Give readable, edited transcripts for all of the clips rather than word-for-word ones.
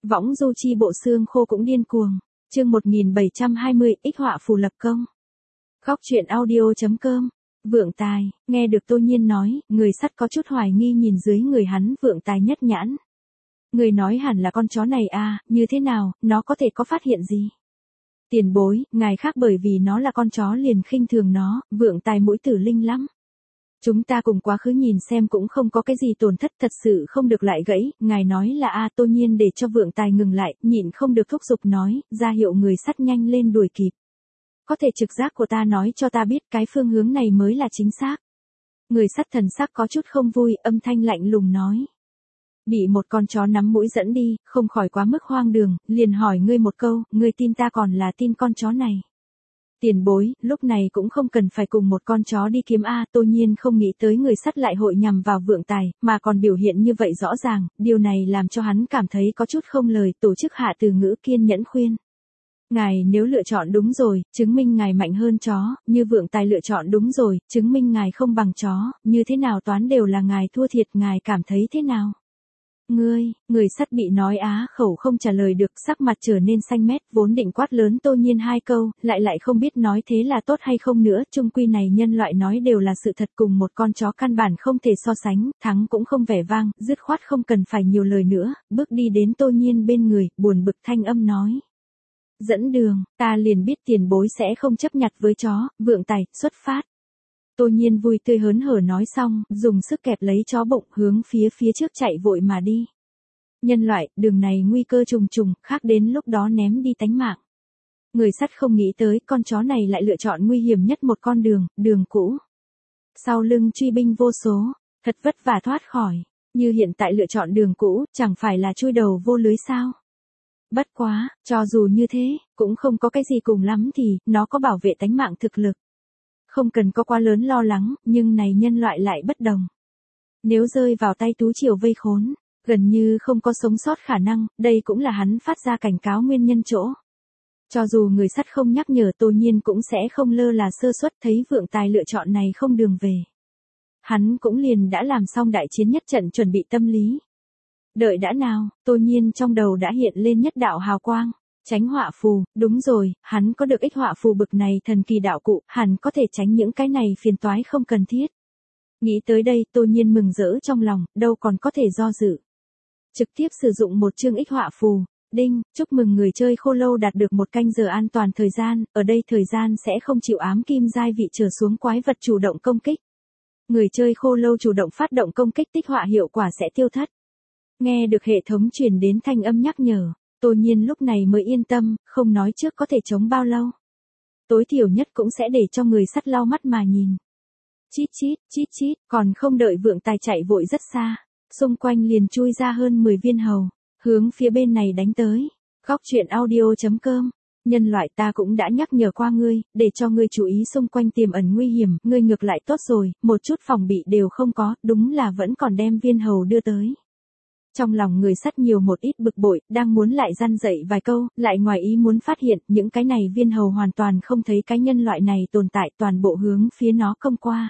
Võng du chi bộ xương khô cũng điên cuồng. Chương 1720, ích họa phù lập công. Góc truyện audio.com. Vượng Tài, nghe được Tô Nhiên nói, người sắt có chút hoài nghi nhìn dưới người hắn. Vượng Tài nhất nhãn. Người nói hẳn là con chó này à, như thế nào, nó có thể có phát hiện gì? Tiền bối, ngài khác bởi vì nó là con chó liền khinh thường nó. Vượng Tài mũi tử linh lắm. Chúng ta cùng quá khứ nhìn xem cũng không có cái gì tổn thất, thật sự không được lại gãy. Ngài nói là a. Tô Nhiên để cho Vượng Tài ngừng lại, nhịn không được thúc giục nói, ra hiệu người sắt nhanh lên đuổi kịp. Có thể trực giác của ta nói cho ta biết cái phương hướng này mới là chính xác. Người sắt thần sắc có chút không vui, âm thanh lạnh lùng nói. Bị một con chó nắm mũi dẫn đi, không khỏi quá mức hoang đường, liền hỏi ngươi một câu, ngươi tin ta còn là tin con chó này. Tiền bối, lúc này cũng không cần phải cùng một con chó đi kiếm a. Tô Nhiên không nghĩ tới người sắt lại hội nhằm vào Vượng Tài, mà còn biểu hiện như vậy rõ ràng, điều này làm cho hắn cảm thấy có chút không lời. Tổ chức hạ từ ngữ kiên nhẫn khuyên. Ngài nếu lựa chọn đúng rồi, chứng minh ngài mạnh hơn chó, như Vượng Tài lựa chọn đúng rồi, chứng minh ngài không bằng chó, như thế nào toán đều là ngài thua thiệt, ngài cảm thấy thế nào? Người sắt bị nói á khẩu không trả lời được, sắc mặt trở nên xanh mét, vốn định quát lớn Tô Nhiên hai câu, lại không biết nói thế là tốt hay không nữa, chung quy này nhân loại nói đều là sự thật, cùng một con chó căn bản không thể so sánh, thắng cũng không vẻ vang, dứt khoát không cần phải nhiều lời nữa, bước đi đến Tô Nhiên bên người, buồn bực thanh âm nói. Dẫn đường, ta liền biết tiền bối sẽ không chấp nhặt với chó. Vượng Tài, xuất phát. Tô Nhiên vui tươi hớn hở nói xong, dùng sức kẹp lấy chó bụng, hướng phía trước chạy vội mà đi. Nhân loại, đường này nguy cơ trùng trùng, khác đến lúc đó ném đi tánh mạng. Người sắt không nghĩ tới, con chó này lại lựa chọn nguy hiểm nhất một con đường cũ. Sau lưng truy binh vô số, thật vất vả thoát khỏi, như hiện tại lựa chọn đường cũ, chẳng phải là chui đầu vô lưới sao? Bất quá, cho dù như thế, cũng không có cái gì cùng lắm thì, nó có bảo vệ tánh mạng thực lực. Không cần có quá lớn lo lắng, nhưng này nhân loại lại bất đồng. Nếu rơi vào tay Tú Triều vây khốn, gần như không có sống sót khả năng, đây cũng là hắn phát ra cảnh cáo nguyên nhân chỗ. Cho dù người sắt không nhắc nhở, Tô Nhiên cũng sẽ không lơ là sơ suất, thấy Vượng Tài lựa chọn này không đường về. Hắn cũng liền đã làm xong đại chiến nhất trận chuẩn bị tâm lý. Đợi đã nào, Tô Nhiên trong đầu đã hiện lên nhất đạo hào quang. Tránh họa phù, đúng rồi, hắn có được ích họa phù bực này thần kỳ đạo cụ, hẳn có thể tránh những cái này phiền toái không cần thiết. Nghĩ tới đây, Tô Nhiên mừng rỡ trong lòng, đâu còn có thể do dự. Trực tiếp sử dụng một chương ích họa phù. Đinh, chúc mừng người chơi khô lâu đạt được 1 canh giờ an toàn thời gian, ở đây thời gian sẽ không chịu ám kim giai vị trở xuống quái vật chủ động công kích. Người chơi khô lâu chủ động phát động công kích, tích họa hiệu quả sẽ tiêu thất. Nghe được hệ thống truyền đến thanh âm nhắc nhở. Tô Nhiên lúc này mới yên tâm, không nói trước có thể chống bao lâu. Tối thiểu nhất cũng sẽ để cho người sắt lau mắt mà nhìn. Chít chít, còn không đợi Vượng Tài chạy vội rất xa. Xung quanh liền chui ra hơn 10 viên hầu, hướng phía bên này đánh tới. Góc truyện audio.com. Nhân loại, ta cũng đã nhắc nhở qua ngươi, để cho ngươi chú ý xung quanh tiềm ẩn nguy hiểm, ngươi ngược lại tốt rồi, một chút phòng bị đều không có, đúng là vẫn còn đem viên hầu đưa tới. Trong lòng người sắt nhiều một ít bực bội, đang muốn lại răn dạy vài câu, lại ngoài ý muốn phát hiện, những cái này viên hầu hoàn toàn không thấy cái nhân loại này tồn tại, toàn bộ hướng phía nó công qua.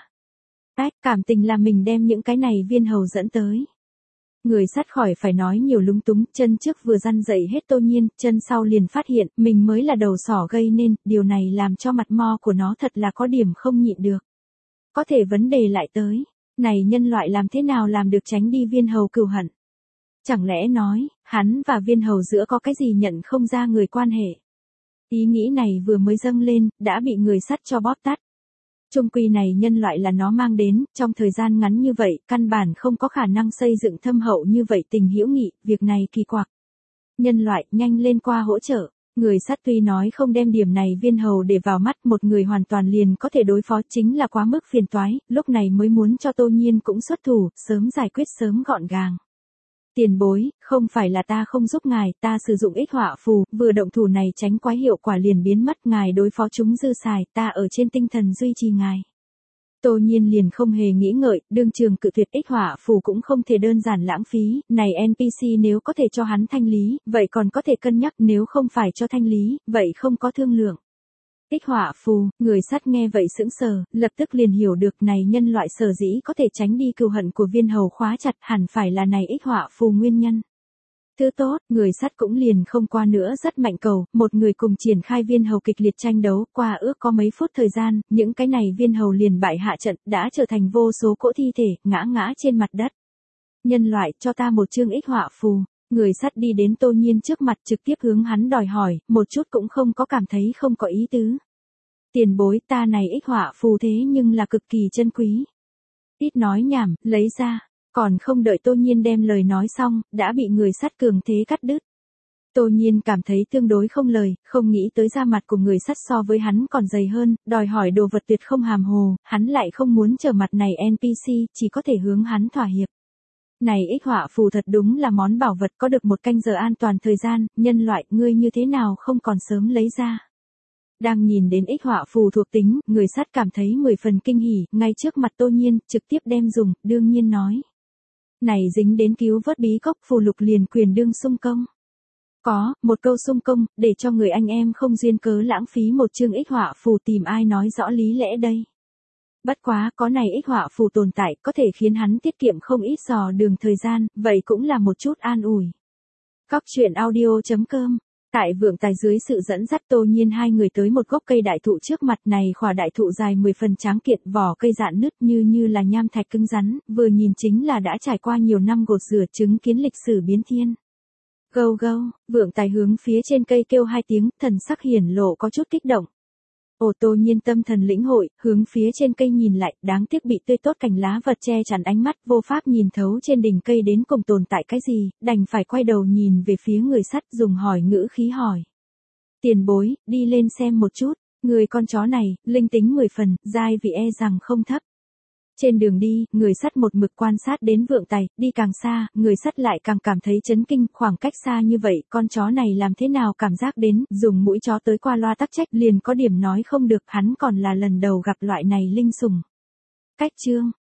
Cảm tình là mình đem những cái này viên hầu dẫn tới. Người sắt khỏi phải nói nhiều lúng túng, chân trước vừa răn dạy hết Tô Nhiên, chân sau liền phát hiện, mình mới là đầu sỏ gây nên, điều này làm cho mặt mo của nó thật là có điểm không nhịn được. Có thể vấn đề lại tới, này nhân loại làm thế nào làm được tránh đi viên hầu cừu hận? Chẳng lẽ nói, hắn và viên hầu giữa có cái gì nhận không ra người quan hệ? Ý nghĩ này vừa mới dâng lên, đã bị người sắt cho bóp tắt. Chung quy này nhân loại là nó mang đến, trong thời gian ngắn như vậy, căn bản không có khả năng xây dựng thâm hậu như vậy tình hữu nghị, việc này kỳ quặc. Nhân loại, nhanh lên qua hỗ trợ. Người sắt tuy nói không đem điểm này viên hầu để vào mắt, một người hoàn toàn liền có thể đối phó, chính là quá mức phiền toái, lúc này mới muốn cho Tô Nhiên cũng xuất thủ, sớm giải quyết sớm gọn gàng. Tiền bối, không phải là ta không giúp ngài, ta sử dụng ích họa phù, vừa động thủ này tránh quái hiệu quả liền biến mất, ngài đối phó chúng dư xài, ta ở trên tinh thần duy trì ngài. Tô Nhiên liền không hề nghĩ ngợi, đương trường cự tuyệt, ích họa phù cũng không thể đơn giản lãng phí, này NPC nếu có thể cho hắn thanh lý, vậy còn có thể cân nhắc, nếu không phải cho thanh lý, vậy không có thương lượng. Ích họa phù, người sắt nghe vậy sững sờ, lập tức liền hiểu được này nhân loại sở dĩ có thể tránh đi cừu hận của viên hầu khóa chặt, hẳn phải là này ích họa phù nguyên nhân. Thứ tốt, người sắt cũng liền không qua nữa rất mạnh cầu, một người cùng triển khai viên hầu kịch liệt tranh đấu, qua ước có mấy phút thời gian, những cái này viên hầu liền bại hạ trận, đã trở thành vô số cỗ thi thể, ngã ngã trên mặt đất. Nhân loại, cho ta một chương ích họa phù. Người sắt đi đến Tô Nhiên trước mặt trực tiếp hướng hắn đòi hỏi, một chút cũng không có cảm thấy không có ý tứ. Tiền bối, ta này ích họa phù thế nhưng là cực kỳ chân quý. Ít nói nhảm, lấy ra. Còn không đợi Tô Nhiên đem lời nói xong, đã bị người sắt cường thế cắt đứt. Tô Nhiên cảm thấy tương đối không lời, không nghĩ tới da mặt của người sắt so với hắn còn dày hơn, đòi hỏi đồ vật tuyệt không hàm hồ, hắn lại không muốn trở mặt này NPC, chỉ có thể hướng hắn thỏa hiệp. Này ích họa phù thật đúng là món bảo vật, có được một canh giờ an toàn thời gian, nhân loại, ngươi như thế nào không còn sớm lấy ra. Đang nhìn đến ích họa phù thuộc tính, người sắt cảm thấy 10 phần kinh hỉ, ngay trước mặt Tô Nhiên, trực tiếp đem dùng, đương nhiên nói. Này dính đến cứu vớt bí cốc phù lục liền quyền đương xung công. Có, một câu xung công, để cho người anh em không duyên cớ lãng phí một chương ích họa phù, tìm ai nói rõ lý lẽ đây. Bất quá, có này ích họa phù tồn tại, có thể khiến hắn tiết kiệm không ít dò đường thời gian, vậy cũng là một chút an ủi. Góc truyện audio.com. Tại vượng tài dưới sự dẫn dắt Tô Nhiên hai người tới một gốc cây đại thụ trước mặt, này khỏa đại thụ dài 10 phần tráng kiện, vỏ cây rạn nứt như là nham thạch cứng rắn, vừa nhìn chính là đã trải qua nhiều năm gột rửa, chứng kiến lịch sử biến thiên. Gâu gâu, vượng tài hướng phía trên cây kêu hai tiếng, thần sắc hiển lộ có chút kích động. Ồ, Tô Nhiên tâm thần lĩnh hội, hướng phía trên cây nhìn lại, đáng tiếc bị tươi tốt cành lá vật che chắn ánh mắt, vô pháp nhìn thấu trên đỉnh cây đến cùng tồn tại cái gì, đành phải quay đầu nhìn về phía người sắt, dùng hỏi ngữ khí hỏi. Tiền bối, đi lên xem một chút, người con chó này, linh tính 10 phần, dai vị e rằng không thấp. Trên đường đi, người sắt một mực quan sát đến vượng tài, đi càng xa, người sắt lại càng cảm thấy chấn kinh, khoảng cách xa như vậy, con chó này làm thế nào cảm giác đến, dùng mũi chó tới qua loa tắc trách liền có điểm nói không được, hắn còn là lần đầu gặp loại này linh sủng. Cách chương,